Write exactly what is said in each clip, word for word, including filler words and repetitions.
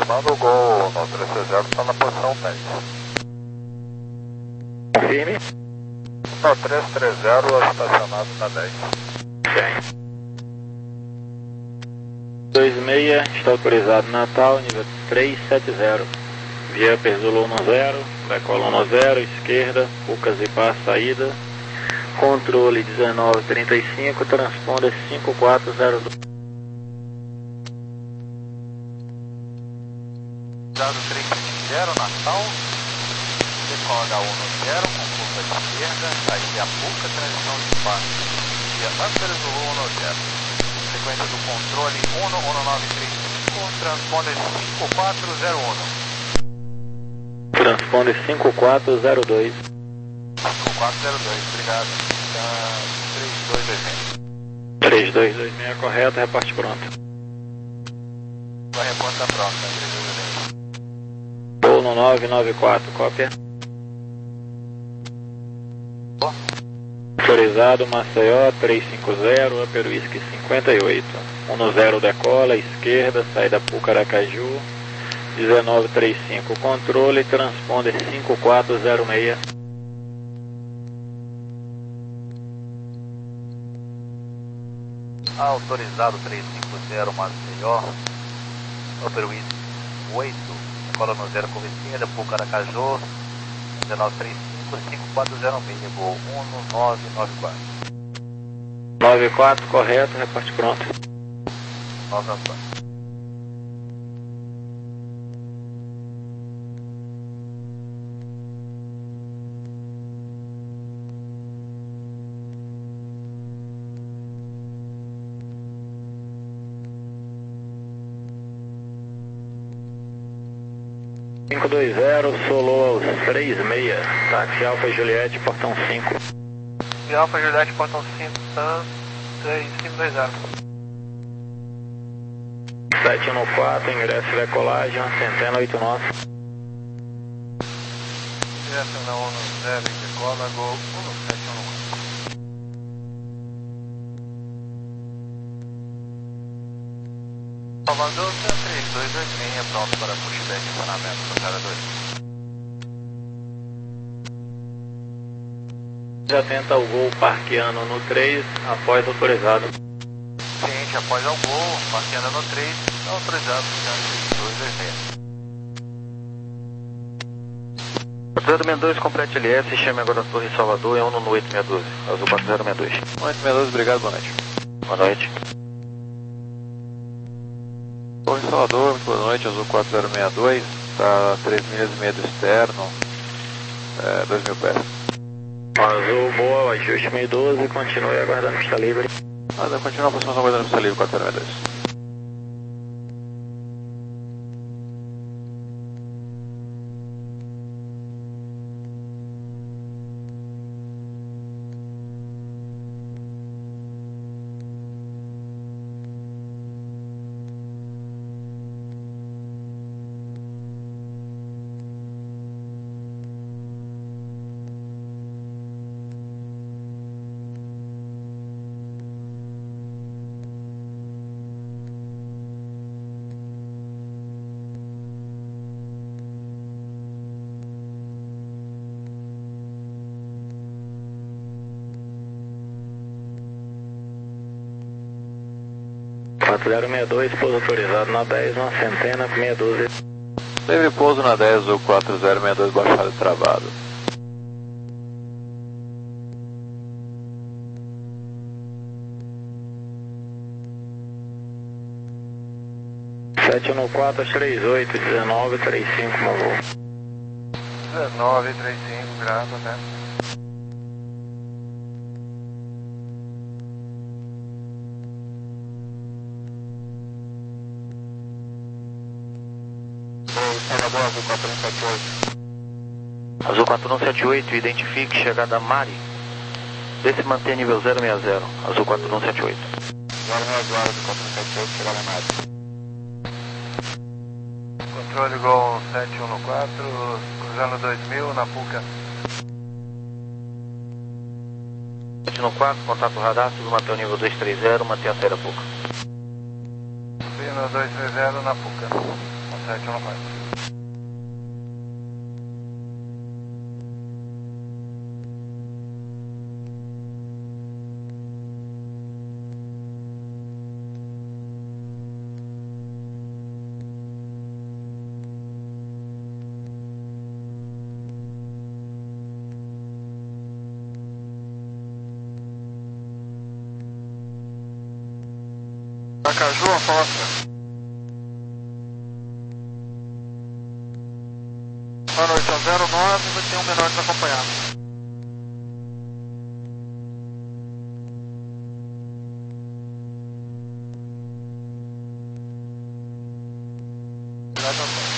estacionando, o Gol nove três três zero está na posição dez. Confirme. nove três três zero estacionado na dez. Sim. dois seis, está autorizado Natal, nível trezentos e setenta. Via Zulu um zero, decola um zero, esquerda, Pucas e Paz, saída. Controle dezenove trinta e cinco, transponder cinco quatro zero dois. Dado três sete zero, Natal. Decola um zero, com curva de esquerda, saída a Puca, transição de Paz. Via Panther Zulu um zero. Sequência do controle um um nove três cinco, transponder cinco quatro zero um. Transponder cinco quatro zero dois. cinco quatro zero dois, obrigado. Tá três dois dois seis. três dois dois seis, correto, reporte pronto. A reporte está pronta, três dois dois seis. Voo no nove nove quatro, cópia. Oh. Autorizado Maceió três cinco zero, Upper Whisky cinquenta e oito. um zero decola, esquerda, saída Pucaracaju. dezenove trinta e cinco, controle, transponder cinco quatro zero seis. Autorizado três cinco zero, Maceió, Upper Whisky oito, cola no zero, curva esquerda, Pucaracaju, dezenove trinta e cinco, cinco quatro zero seis, voo um nove nove quatro. nove quatro, correto, reporte pronto. nove nove quatro. cinco dois zero, solou aos três seis, táxi Alfa Juliette, portão cinco. E Alfa Juliette, portão cinco, tá três cinco dois zero. sete um quatro, ingresso e decolagem, centena oito nove. Ingresso na um zero e decola, Gol um sete um quatro. Salvador, três dois dois seis, pronto para pushback e acionamento para cada dois. Já tenta o Gol parqueando no três, após autorizado. Ciente, após ao Gol, parqueando no três, autorizado, três dois dois seis. quatro zero seis dois, complete L S, chame agora a Torre Salvador, é um no oito seis dois, azul quatro zero seis dois. oito seis dois, obrigado, boa noite. Boa noite. Torre Salvador, muito boa noite, azul quatro zero seis dois, está três milhas e meia do externo, é, dois mil pés. Azul, boa, ajuste meio doze, continue aguardando pista livre. Nada, continua a aproximação aguardando pista livre, quatro zero seis dois. quatro zero seis dois, pouso autorizado na dez, uma centena com meia dúzia. Livre pouso na dez, o quatro zero seis dois, baixado e travado. sete um quatro, três oito, dezenove trinta e cinco, Mongol. dezenove trinta e cinco, graças, né? Salvador, azul quatro um sete oito. Azul quatro um sete oito, identifique chegada Mari. Desse manter nível zero seis zero, azul quatro um sete oito. zero seis zero, azul quatro um sete oito, chegada Mari. Controle Gol sete um quatro, cruzando dois mil na Puca. sete um quatro, contato radar, subiu manter o nível dois três zero, mantém a saída Puca. Subindo dois três zero na Puca. sete um quatro. Pacaju, Afonso. Boa noite, é zero nove, vai ter um menor desacompanhado. Obrigado, Antônio.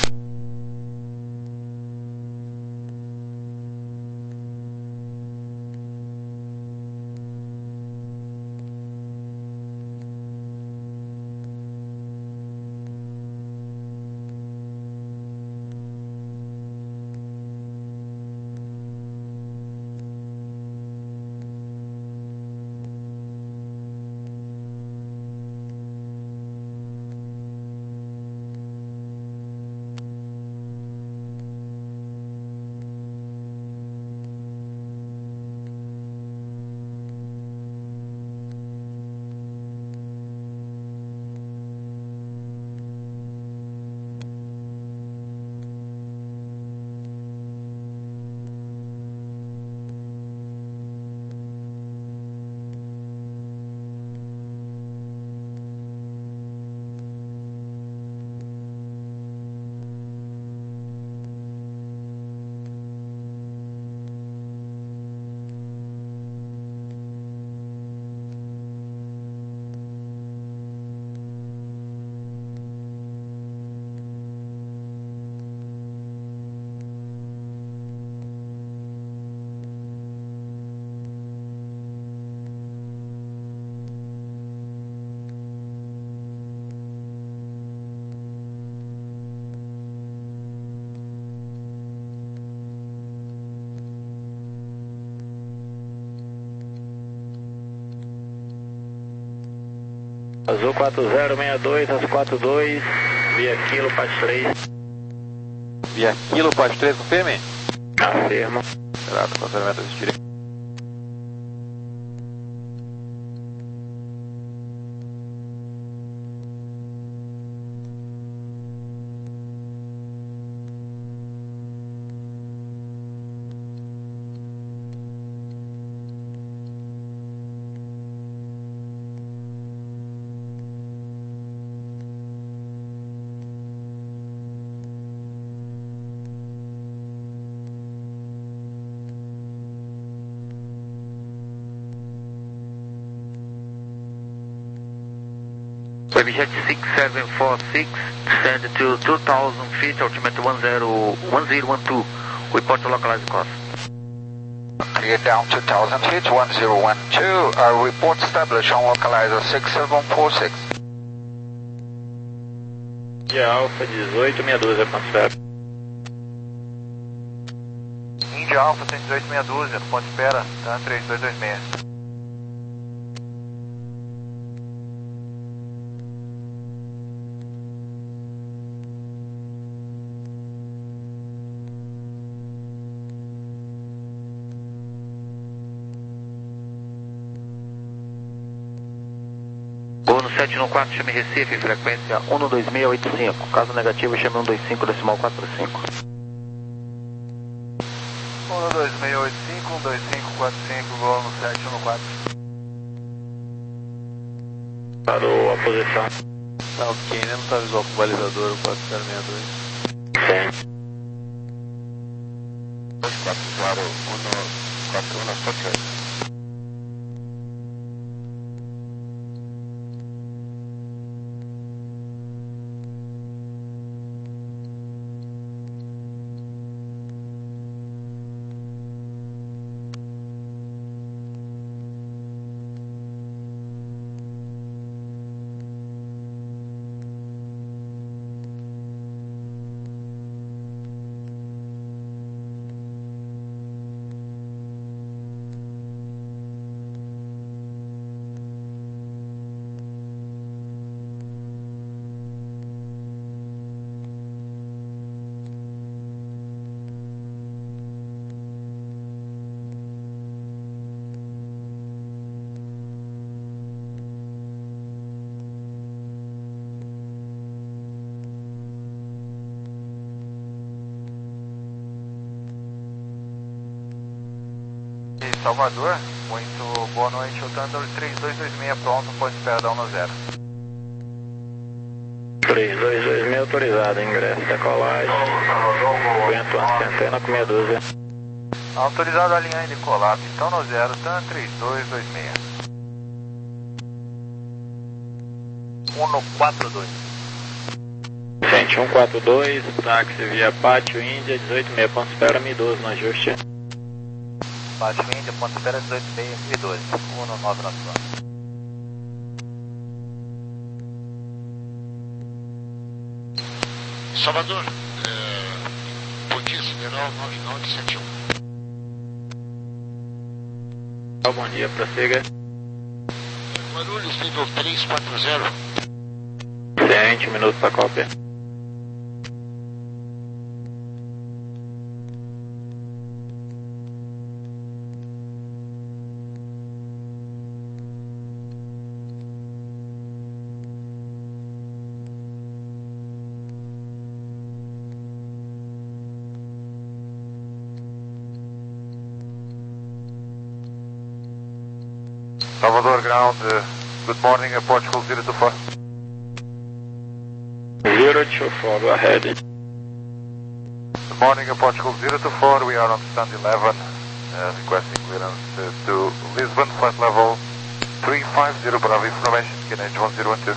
Azul quatro zero seis dois, às quatro dois, via Kilo, Paz três. Via Kilo, Paz três, confirme? Afirmo. Esperado, confirmamento de direito. Webjet six seven four six, descend to two thousand feet, altimeter one zero one zero one two. Report to localized cost. Clear down two thousand feet, one zero one two. Uh, report established on localizer six seven four six. Índia Alfa dezoito, meia dúzia, ponto espera. Índia Alfa cento e dezoito, meia dúzia, ponto espera, tá? três dois dois seis. Voo no sete um quatro, chame Recife, frequência um dois seis oito cinco. Caso negativo, chame um dois cinco, decimal quatro cinco. um dois seis oito cinco, um dois cinco quatro cinco, voo no sete um quatro. Parou a posição. Tá ok, né? Não tá visual com o balizador, o quatro zero seis dois. Sim. quatro zero um quatro um, quatro oito. Salvador, muito boa noite, o Thunder três dois dois seis pronto, pode esperar da um zero. três dois dois seis autorizado, ingresso, decolagem, vento centena com meia dúzia. Autorizado a linha de colapso, então no zero, Thunder três dois dois seis. um quatro dois. Gente, um quatro dois, táxi via Pátio Índia, dezoito seis, ponto espera, M doze no ajuste. Pátio Índia, ponto espera, dezoito seis, M doze, um nove nove quatro. Salvador, é, Pontinha Sideral nove nove sete um. Bom dia, prossiga. Guarulhos, nível três quatro zero. Gente, um minuto para cópia. Salvador ground, uh, good morning, uh, Portugal zero two four. zero two four, go ahead. Good morning, uh, Portugal zero two four, we are on stand eleven, uh, requesting clearance uh, to Lisbon, flight level three five zero, Bravo information, K N H one zero one two.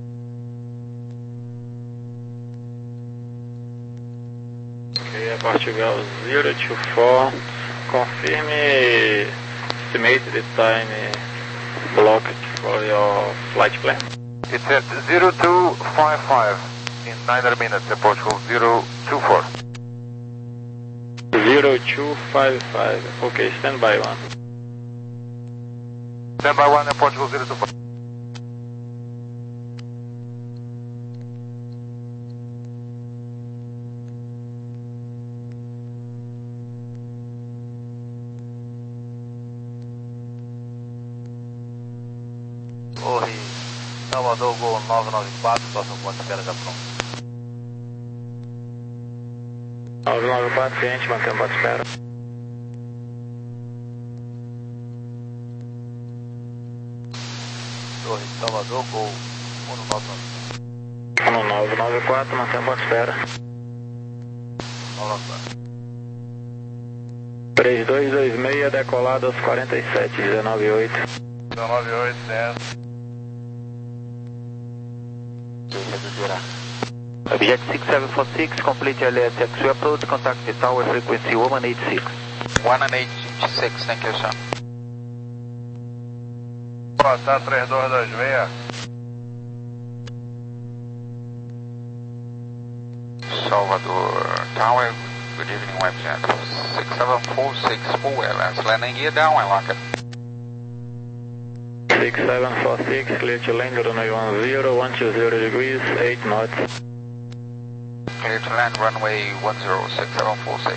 Ok, Portugal zero two four, confirme estimated time blocked for your flight plan. It's at zero two five five in nine minutes, uh, Portugal zero two four. zero two five five, ok, stand by one. Stand by one, uh, Portugal zero two four. Oi, Salvador, Gol nove nove quatro, próximo ponto espera já pronto. nove nove quatro, cliente, mantém o ponto espera. Torre, Salvador, Gol um nove nove. um nove nove quatro, mantém o ponto espera. nove nove quatro. três dois dois seis, decolado aos quarenta e sete, dezenove oito. dezenove oito, dez. Object six seven four six, complete L S X approach, contact the tower frequency one eight six. one eight six, thank you, sir. Passar três dois dois seis. Salvador Tower, good evening, webjet six seven four six full L S, landing gear down and lock it. six seven four six, clear to land runway one zero, one two zero degrees, eight knots. Clear to land runway one zero, six seven four six.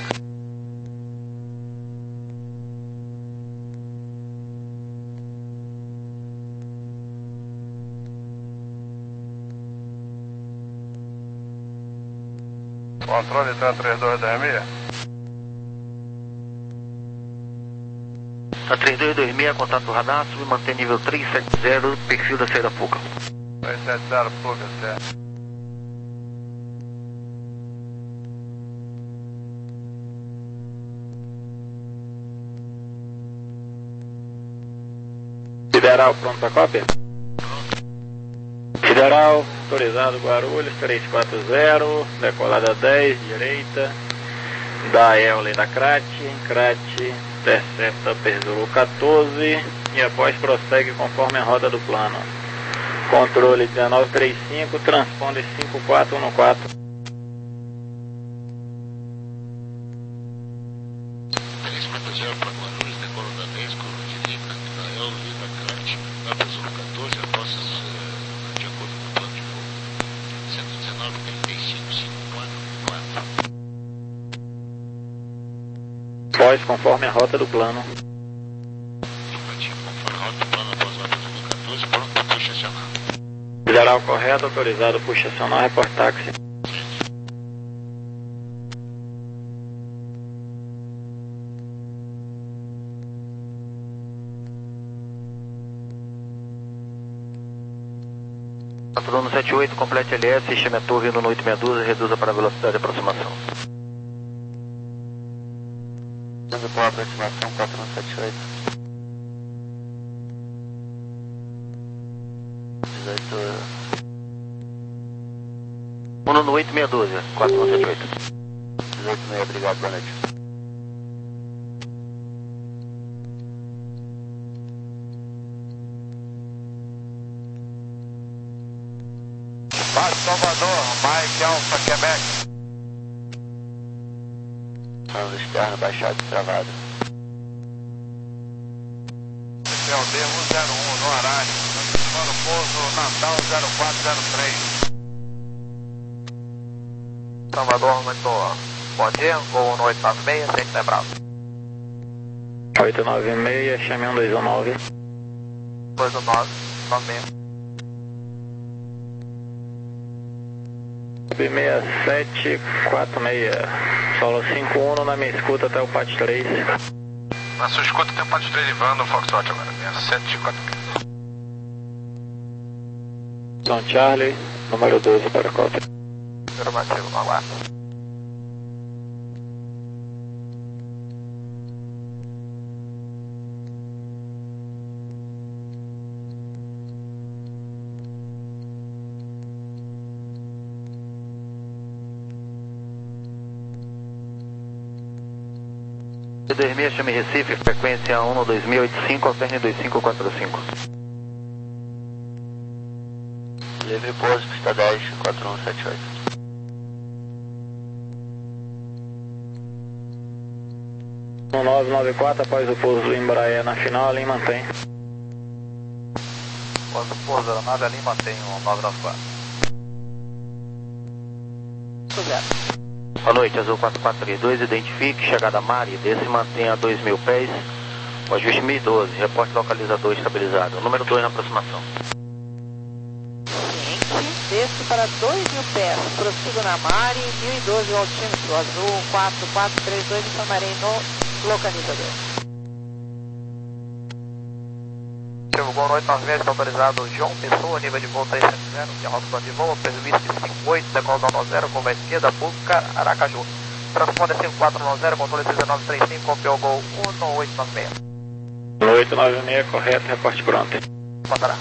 Controle está três dois dois seis. A três dois dois seis, contato radar, sub mantém nível três sete zero, perfil da saída Fuca. três sete zero, Fuca, certo. Federal, pronto para cópia? Federal, autorizado Guarulhos, três quatro zero, decolada dez, direita, da Eole da Crate, Crate, intercepta Perzulu quatorze e após prossegue conforme a roda do plano. Controle dezenove trinta e cinco, transponder cinco quatro um quatro. três quatro zero para Guarulhos, decolo da dez, coluna direita, da Eole da Crate, da Perzulu quatorze, após de acordo com o plano de voo. cento e dezenove, trinta e cinco, cinco quatro quatro. Após conforme a rota do plano. Informativo, conforme a rota do plano após a Perzulu quatorze, pronto para puxa acionar. Federal correto, autorizado, puxa acionar, report táxi. quatro um sete oito, complete L S, chame a torre vindo no oito seis doze, reduza para a velocidade de aproximação. Reduza para a aproximação quatro um sete oito. um no oito seis doze, quatro um sete oito. dezoito e meia, obrigado, boa noite. Base Salvador, Mike Alpha Quebec. Plano externo, baixado e travado. C L D um zero um no horário, para o pouso Natal zero quatro zero três. Salvador, muito bom dia, voo no oito nove seis, sempre é bravo. oito nove seis, chame um dois um nove. dois um nove, nove seis. seis sete quatro seis, solo cinco um na minha escuta até o P A T três. Na sua escuta tem o P A T três levando o Foxtrot agora, seis sete quatro seis. São Charlie, número doze para cópia. Afirmativo, no aguardo. C dois seis, chame Recife, frequência um no dois mil e oitenta e cinco, alterne dois cinco quatro cinco. Livre pouso, pista dez, quatro um sete oito. um nove nove quatro, após o pouso do Embraer na final, ali mantém. Quando o pouso da aeronave ali mantém um nove nove quatro. Boa noite, Azul quatro quatro três dois, identifique, chegada a Mari, desce e mantenha a dois mil pés, o ajuste mil e doze, reporte localizador estabilizado, número dois na aproximação. Ciente, desce para dois mil pés, prossigo na Mari, mil e doze o altímetro, Azul quatro quatro três dois, informarei no localizador. Chegou no oito nove seis, está autorizado João Pessoa, nível de voo três sete zero, que é rota de voo, peso whisky cinco oito, decola nove zero, curva à esquerda, Puca, Aracaju. Transponder cinco quatro nove zero, controle dezenove trinta e cinco, copiou o gol um no oito nove seis. No oito nove seis, correto, reporte pronto. Mandará.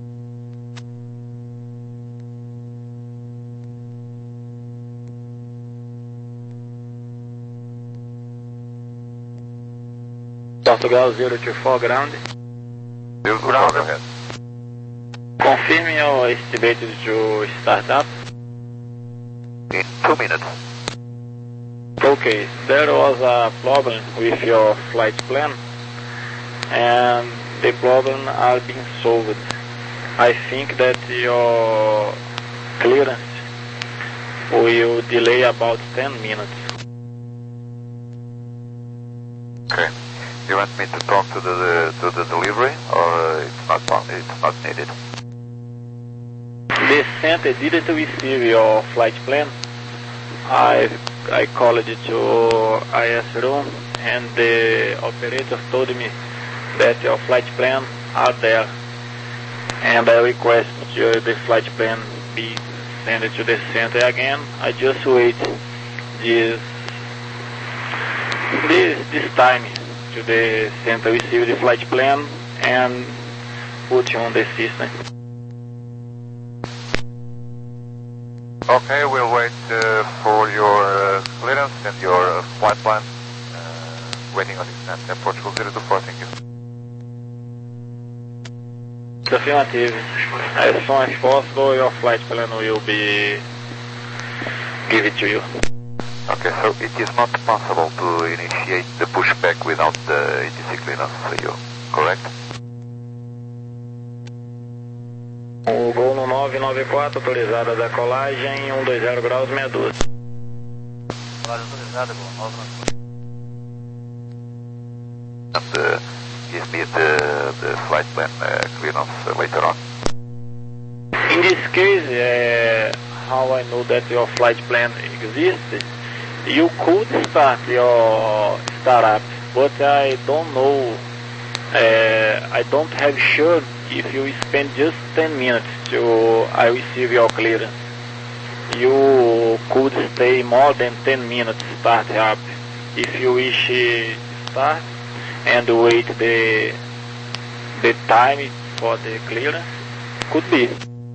Portugal zero two four, ground. Deus do ground, correto. Confirme your estimated to start up. In two minutes. Okay, there was a problem with your flight plan and the problem are being solved. I think that your clearance will delay about ten minutes. Okay. You want me to talk to the to the delivery, or uh, it's not it's not needed? The center didn't receive your flight plan. I I called to I S room and the operator told me that your flight plan are there, and I request you, the flight plan be sent to the center again. I just wait this this this time to the center receive the flight plan and put you on the system. Okay, we'll wait uh, for your uh, clearance and your uh, flight plan. Uh, waiting on the center, Portugal zero two four, thank you. It's affirmative. As soon as possible, your flight plan will be given to you. Okay, so it is not possible to initiate the pushback without the A T C clearance for you, correct? O Gol no nove nove quatro, autorizada da colagem, um dois zero graus, meia doze. Colagem autorizada, Gol nove nove quatro. And uh, give me the, the flight plan uh, clearance uh, later on. In this case, uh, how I know that your flight plan exists, you could start your startup, but I don't know, uh, I don't have sure if you spend just ten minutes to I receive your clearance, you could stay more than ten minutes start up. If you wish start and wait the the time for the clearance, could be.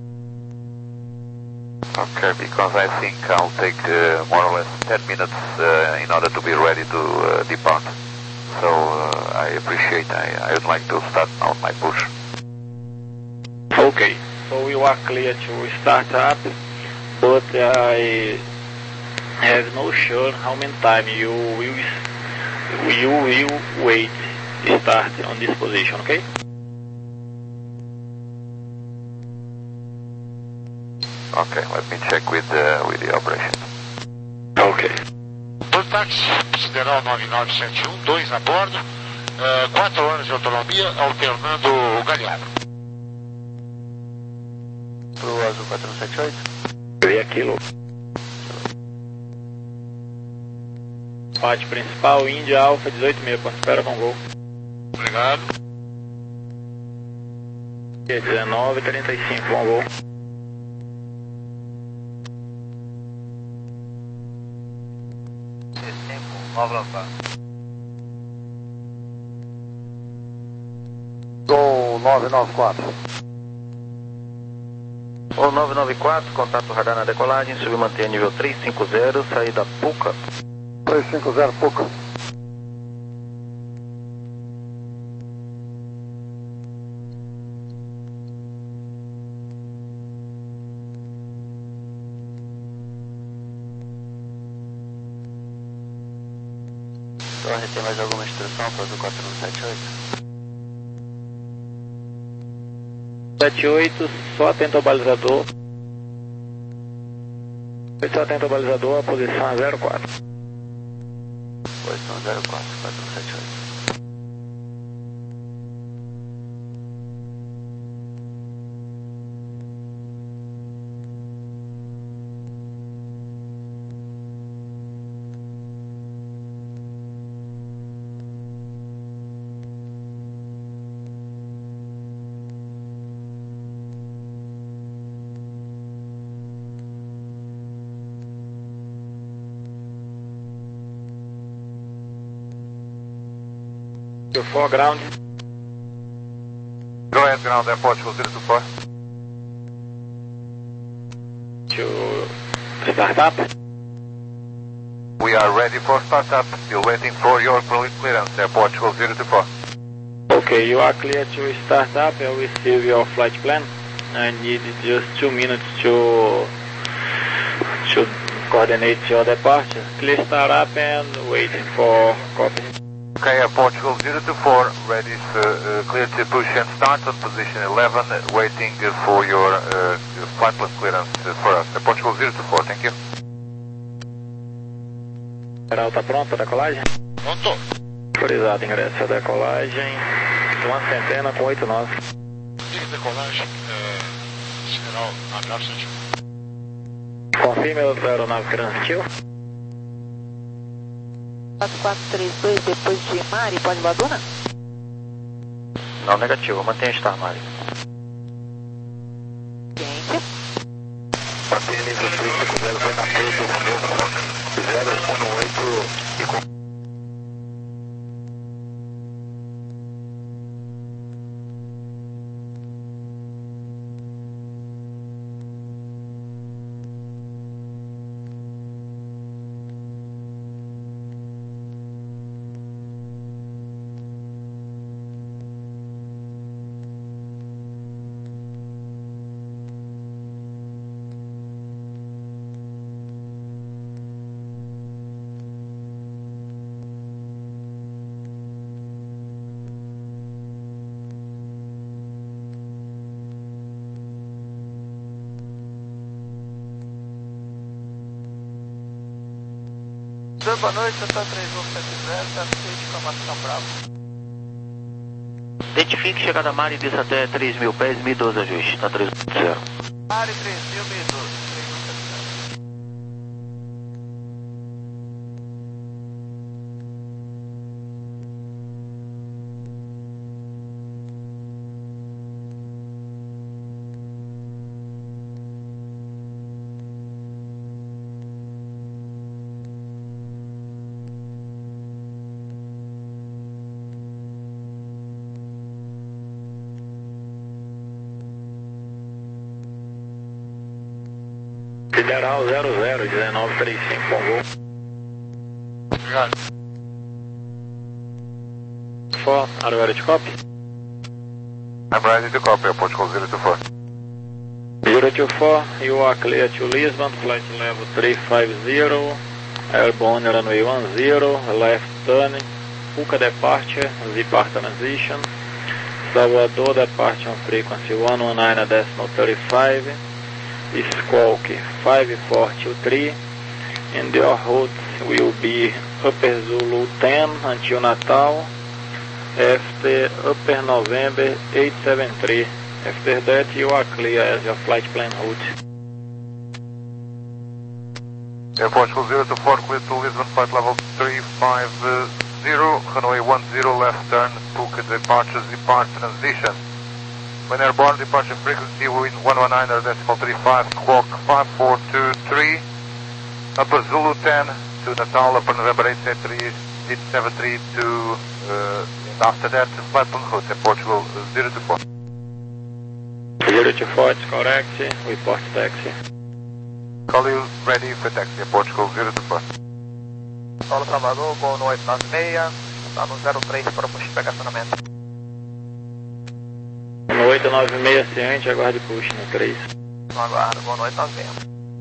Okay, because I think I'll take uh, more or less ten minutes uh, in order to be ready to uh, depart. So uh, I appreciate, I, I would like to start now my push. Okay, so you are clear to start up, but I have no sure how many time you will, you will wait start on this position, okay? Okay, let me check with, uh, with the operation. Ok. Táxi, Sideral nove nove sete um, dois a bordo, uh, quatro horas de autonomia, alternando o Galeano. Pro Azul quatro um sete oito? E aquilo. Parte principal, Índia Alfa dezoito mil, espera com gol. Obrigado. dezenove trinta e cinco, bom gol. Gol nove nove quatro. Gol nove nove quatro, contato radar na decolagem, subiu manter nível trezentos e cinquenta, saída Puca. trezentos e cinquenta Puca. Torre, tem mais alguma instrução para o Azul quatro um sete oito? sete oito, só atento ao balizador. Só atento ao balizador, a posição é zero quatro. Posição zero quatro, quatro um sete oito. Your foreground. Go ahead, ground and Portugal zero two four. To start up. We are ready for startup, still waiting for your clearance, Air Portugal zero two four. Okay, you are clear to start up. I'll receive your flight plan. I need just two minutes to to coordinate your departure. Clear start up and waiting for copy. Okay, Air Portugal zero two four, ready, uh, uh, clear to push and start on position eleven, waiting uh, for your uh, flight plan clearance uh, for us. Air Portugal zero two four, thank you. Geral tá pronto a decolagem? Pronto. Autorizado, ingresso a decolagem. Uma centena com oito nove. Diga decolagem, é, Sideral nove nove sete um. Confirme a aeronave que transmitiu. quatro quatro três dois, depois de Mari, pode Baduna? Não, negativo, mantenha estar, Mari. Ciência. Mantenha nível trezentos e cinquenta, vai na frente, o zero um oito e com... Boa noite, Santa três um sete zero, satisfeito com a Mação Bravo. Identifique chegada Mari, desça até três mil pés, mil e doze ajuste, tá três zero. Mari três mil, mil e doze, três um sete zero. Federal zero zero, dezenove trinta e cinco, com voo. Obrigado. four, are you ready to copy? I'm ready to copy, Portugal zero two four. zero two four, you are clear to Lisbon, flight level three five zero, airborne runway one zero, left turn, Puca departure, Z-Part transition, Salvador departure on frequency one one nine decimal thirty-five, Squawk five four two three, and your route will be Upper Zulu ten until Natal, after Upper November eight seven three. After that, you are clear as your flight plan route. Air Portugal zero two four, clear to Lisbon, flight level three five zero, runway one zero, left turn, Puca departure, Z-Part transition. When airborne, departure frequency one one nine decimal thirty-five, Squawk five four two three, Upper Zulu ten to Natal, Upper November eight seven three to, uh, and after that, flight plan route, Air Portugal zero two four. zero two four, it's correct, report taxi. Call you ready for taxi, Air Portugal zero two four. Paulo Salvador, voo no oito nove seis, está no zero três para push pegar estacionamento. No oito nove seis, ciente, aguarde push no três. No aguardo, voo no oito nove seis.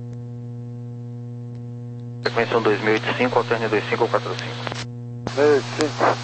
Sequência um dois mil e oitenta e cinco, alterne dois cinco quatro cinco. meia cinco.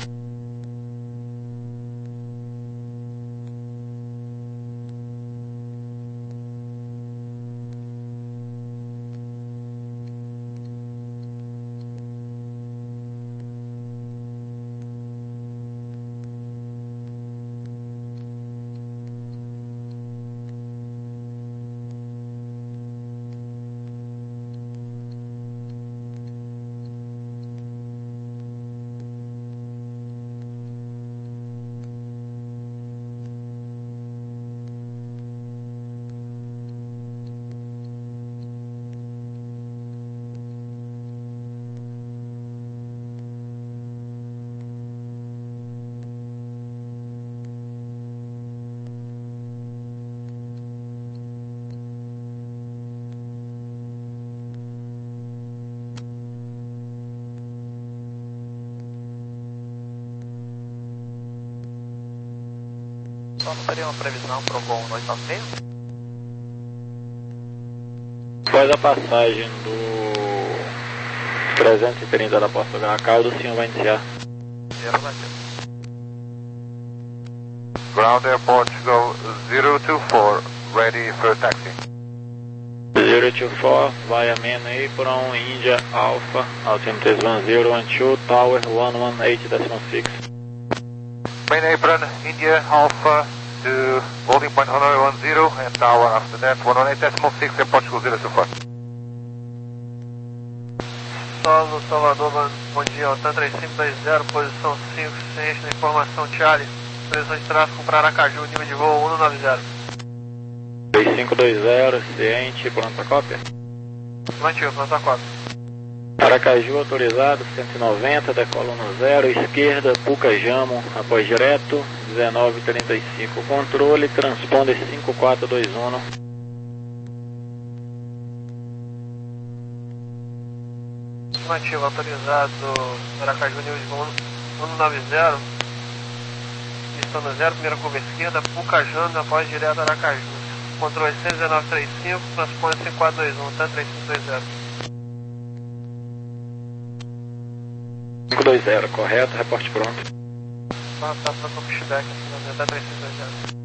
Só não teria uma previsão para o voo no oito nove seis? Após a passagem do trezentos e trinta da Porto Gracaldo, o senhor vai iniciar. Zero vazio. Ground Air Portugal zero two four, ready for taxi. zero two four, via main apron, India Alpha, altimeter one zero one two, tower one one eight decimal six. Main apron, India Alpha to holding point one one zero, and tower after that one one eight decimal six, Air Portugal zero two four. Solo Salvador, bom dia, Altan três cinco dois zero, posição cinco, ciente da informação Charlie, previsão de tráfego para Aracaju, nível de voo um nove zero. três cinco dois zero, ciente, pronta cópia. Mantivo, pronta cópia. Aracaju autorizado, cento e noventa, decola um zero, esquerda, Puca Jamo, após direto, dezenove trinta e cinco, controle, transponder cinco quatro dois um. Mantivo, autorizado, Aracaju, nível de voo um nove zero, pista no zero, primeira curva esquerda, Puca Jamo, após direto, Aracaju. Controle seis dezenove trinta e cinco, transponder cinco quatro dois um, tá três cinco dois zero. cinco dois zero, correto, reporte pronto. Tá, tá, tá, pushback, tá três cinco dois zero.